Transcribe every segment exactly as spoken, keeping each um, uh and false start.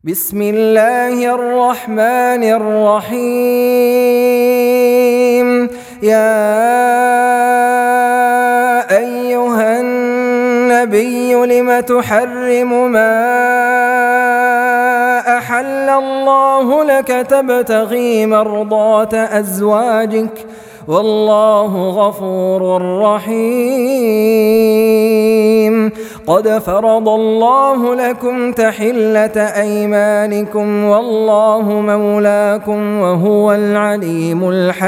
بسم الله الرحمن الرحيم. يا أيها النبي لم تحرم ما أحل الله لك تبتغي مرضات أزواجك والله غفور رحيم. قد فرض الله لكم تحلة أيمانكم والله مولاكم وهو العليم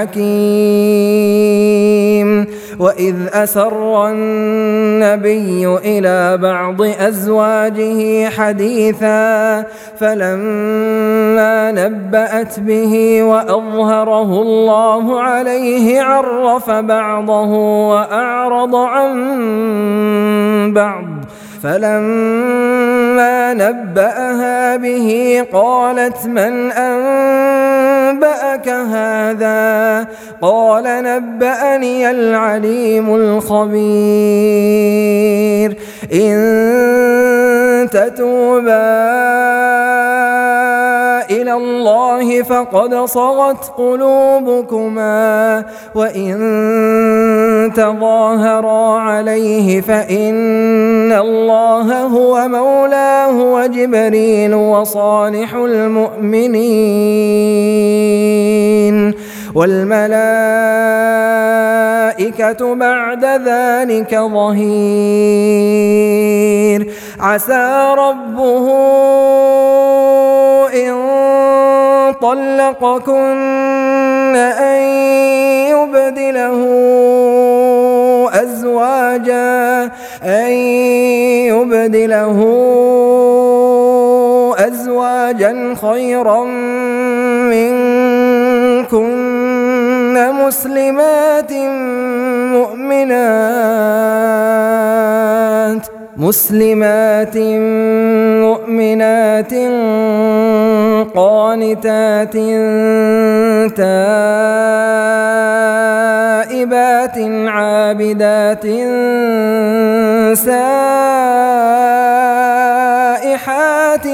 الحكيم. وإذ أسر النبي إلى بعض أزواجه حديثا فلما نبأت به وأظهره الله عليه عرف بعضه وأعرض عن بعض فلما نبأها به قالت من أنبأك هذا؟ قال نبأني العليم الخبير. إن تتوبا إلى الله فقد صغت قلوبكما وإن تظاهرا عليه فإن الله هو مولاه وجبريل وصالح المؤمنين والملائكة بعد ذلك ظهير. عسى ربه إن طلقكن أن يبدله أزواجا أن يبدله أزواجا خيرا منكن مسلمات مؤمنات مسلمات مؤمنات قانتات تائبات عابدات سائحات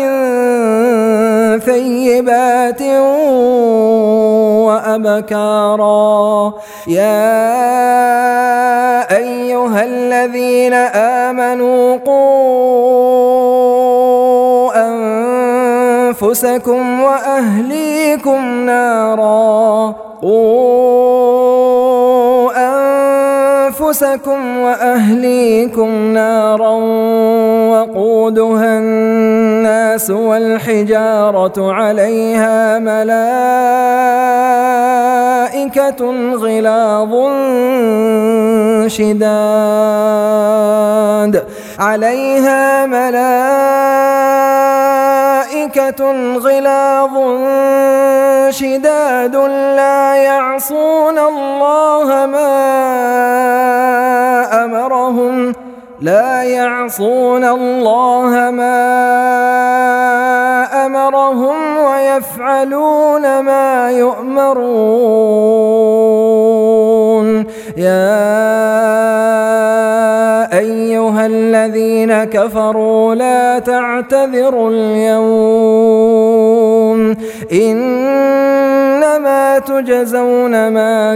ثيبات وأبكارا. يا أيها الذين آمنوا قوا أنفسكم وأهليكم نارا قوا أنفسكم وأهليكم نارا وقودها الناس والحجارة عليها ملائكة غلاظ شداد عليها ملائكة غلاظ شداد لا يعصون الله ما أمرهم لا يعصون الله ما أمرهم ويفعلون ما يؤمرون. يا أيها الذين كفروا لا تعتذروا اليوم إنما تجزون ما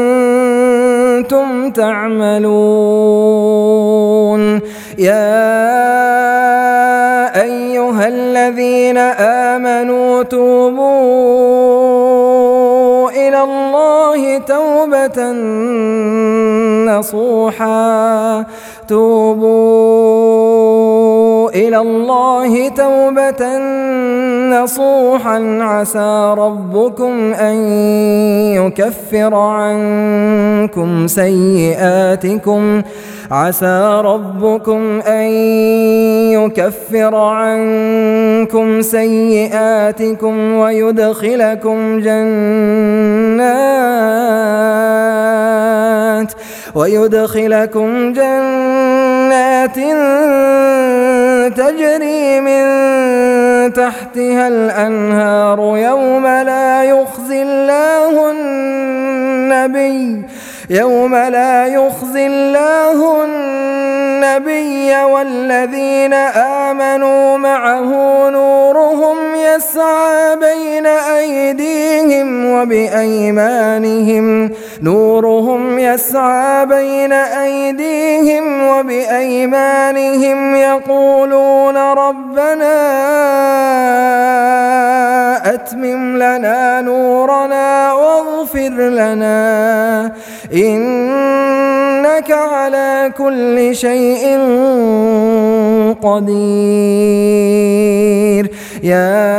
كنتم تعملون. يا أيها الذين آمنوا توبوا إلى الله توبة نصوحا توبوا إلى الله توبة نصوحا عسى ربكم أن يكفر عنكم سيئاتكم عسى ربكم أن يكفر عنكم سيئاتكم ويدخلكم جنات ويدخلكم جنات تجري من تحتها الأنهار يوم لا يخزي الله النبي يوم لا يخزي الله النبي والذين آمنوا معه نورهم يسعى بين أيديهم وبأيمانهم نورهم يسعى بين أيديهم وبأيمانهم يقولون ربنا أتمم لنا نورنا واغفر لنا إنك على كل شيء قدير. يا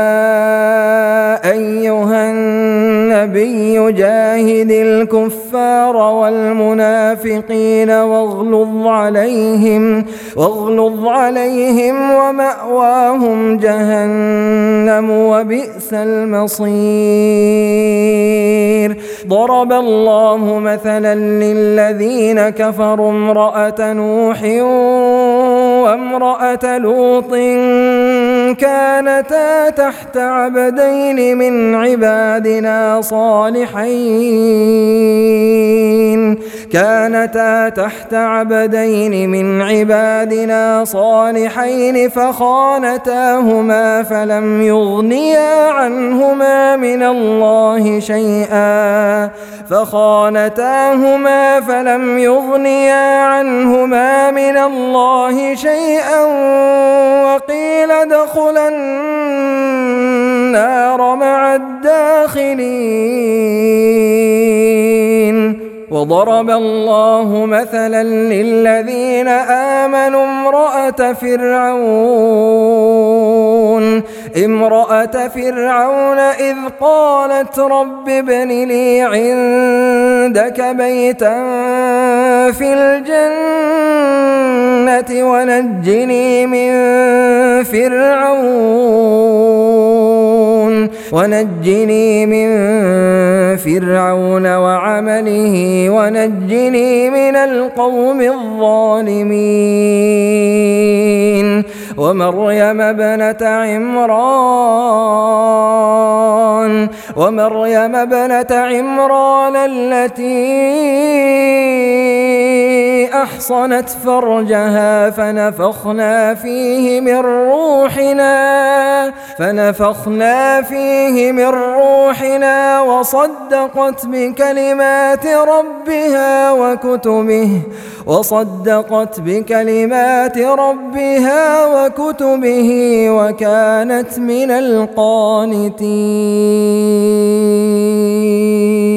أيها النبي جاهد الكفار والمنافقين واغلظ عليهم واغلظ عليهم ومأواهم جهنم وبئس المصير. ضرب الله مثلا للذين كفروا امرأة نوح وامرأة لوط كانتا تحت عبدين من عبادنا صالحين كانتا تحت عبدين من عبادنا صالحين فخانتاهما فلم يغنيا عنهما من الله شيئا فخانتاهما فلم يغنيا عنهما من الله شيئا وقيل ادخلا النار مع الداخلين. وضرب الله مثلا للذين آمنوا امرأة فرعون امرأة فرعون إذ قالت رب ابن لي عندك بيتا في الجنة ونجني من فرعون ونجني من فرعون وعمله ونجني من القوم الظالمين. ومريم ابنة عمران ومريم ابنة عمران التي أحصنت فرجها فنفخنا فيه من روحنا فنفخنا فيه من روحنا وصدقت بكلمات ربها وكتبه وصدقت بكلمات ربها وكتبه وكانت من القانتين.